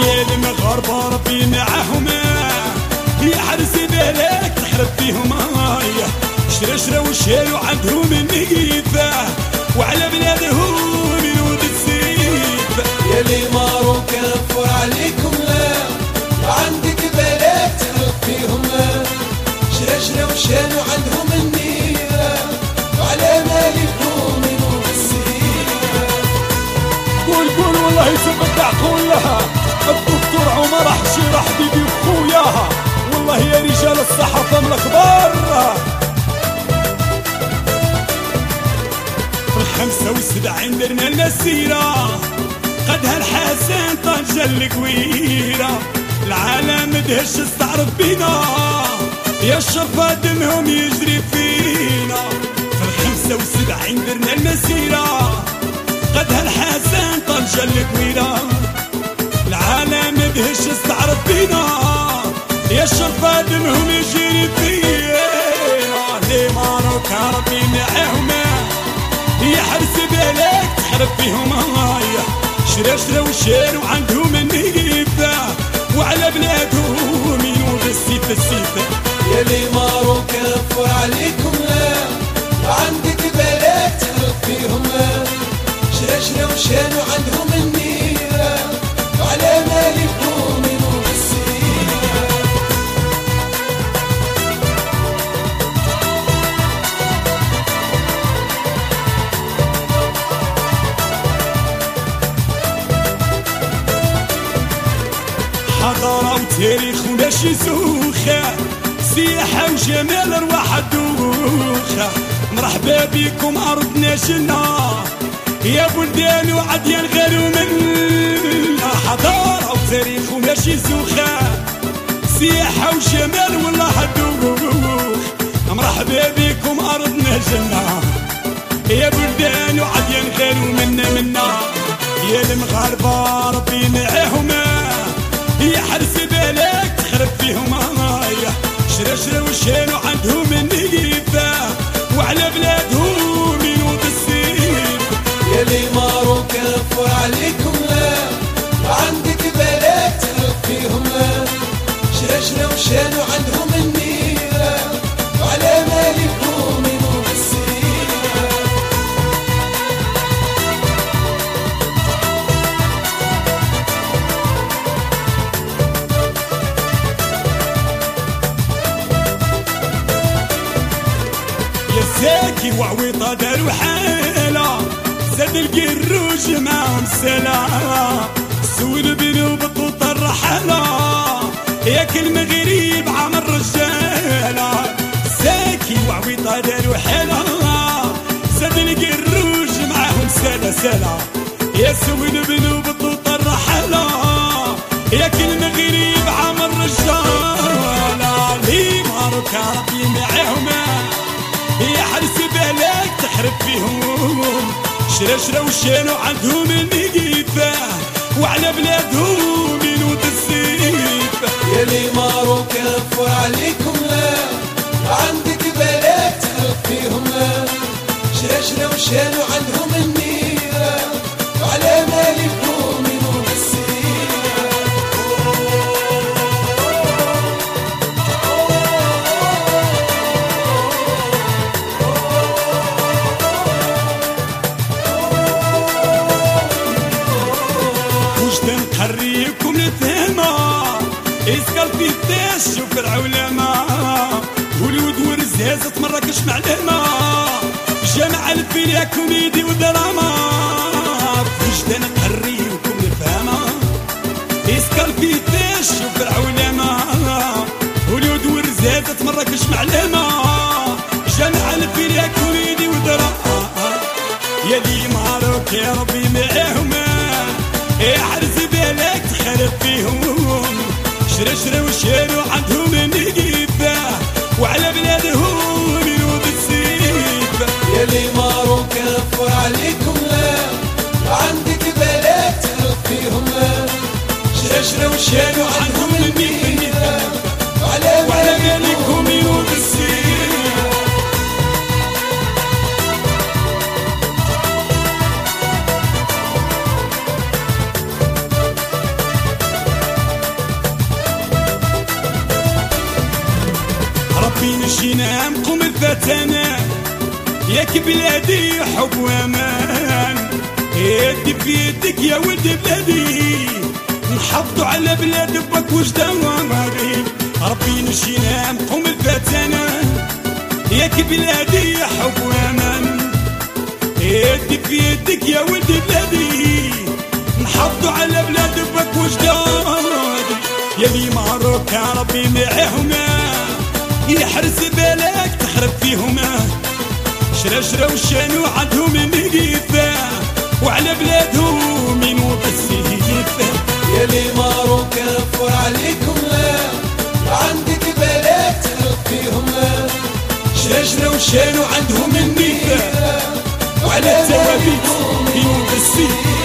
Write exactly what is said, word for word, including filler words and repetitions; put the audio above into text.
يا المغاربة ربي معاهم يا حرسي بالك تحرب فيهم شرا شرا وشالوا عندهم النقيفة وعلى بلادهم ينود السيف. يا لي مارو كفر عليكم لا عندك بالك تحرب فيهم شرا شرا وشالوا عندهم النيرة وعلى مالكم ينود السيف. قول قول والله يتبدع قولها الدكتور عمر حشيرة حبيبي وخوياها والله يا رجال الصحافة من الكبار. خمسة وسبعين درنا المسيرة قدها الحسن طنجة الكويرة العالم دهش استعرف بينا يا الشرفة دمهم يجري فينا. في الخمسة وسبعين درنا المسيرة قدها الحسن طنجة الكويرة العالم دهش استعرف بينا يا الشرفة دمهم يجري فينا. لي مارو كربي معاهم يا حرس بالك تحرب فيهم هايا شرا شرا وشالوا عندهم النيفة وعلى بلادهم ينوض السيف السيف. يا لي مارو كفر عليكم لا عندك بالك تحرب فيهم شرا شرا وشالوا عندهم النيفة وعلى مالكم ينوض السيف. حضارة وتاريخ وماشي سوخة سياحة وجمال ارواح الدوخة. مرحبا بكم ارضنا جنة يا بلدان وعديان غير منا. حضارة وتاريخ وماشي سوخة سياحة وجمال والله الدوخ. مرحبا بكم ارضنا جنة يا بلدان وعديان غير منا منا. يا المغاربة ربي معاهم يا حرس بالك تخرب فيهم هايا شرا شرا وشالوا عندهم النقيفة وعلى بلادهم ينوض السيف. يا لي مارو كفر عليكم لا عندك بالك تخرب فيهم شرا شرا وشالوا عندهم النيرة وعلى مالكم ينوض السيف. زاكي وعويطة دارو حالة زاد القروج معهم سلام سول بينو بطوطة الرحلة ياك المغرب عامل رجالة. زاكي وعويطة دارو حالة زاد القروج معهم سلا سلا يا سول بينو بطوطة الرحلة ياك المغرب عامل رجالة. لي مارو كربي معاهم يا حرس بالك تحرب فيهم شرا شرا وشالوا عندهم النقيفة وعلى بلادهم ينوض السيف. يا لي مارو كفر عليكم لا عندك بالك تحرب فيهم شرا شرا وشالوا عندهم النيرة وعلى مالكم ينوض السيف. نقريكم الفهمة اسكال في الداش وفي العولمة هوليود ورزازة مراكش معلمة جامع الفيليا كوميدي ودراما وجدان نقريكم الفهمة اسكال في الداش وفي العولمة هوليود ورزازة مراكش معلمة جامع الفيليا كوميدي ودراما. يا لي ماروك يا ربي معاهم يا حرس بالك تخرب فيهم شرا شرا وشالوا عندهم النقيفة وعلى بلادهم ينوض السيف. يا لي مارو كفر عليكم لا عندك بالك تخرب فيهم شرا شرا وشالوا عندهم النقيفة وعلى بلادهم ينوض السيف. ربي نجينا نقوم الفتنة ياك بلادي حب وامان، يدي بيدك يا ولد بلادي نحافظوا على بلاد بك وجدان ومغرب. ربي نجينا نقوم الفتنة ياك بلادي حب وامان، يدي بيدك يا ولد بلادي نحافظوا على بلاد بك وجدان. يا لي معروك يا ربي معاهما يحرس بالك تخرب فيهما، شرا شرا وشانو عندهم مقيفة وعلى بلادهم من وبسيفة. يا لي ماروك نفر عليكم لا عندك بالك تخرب فيهم، شرا شرا وشانو عندهم النيفة وعلى التوابيت من وبسيفة.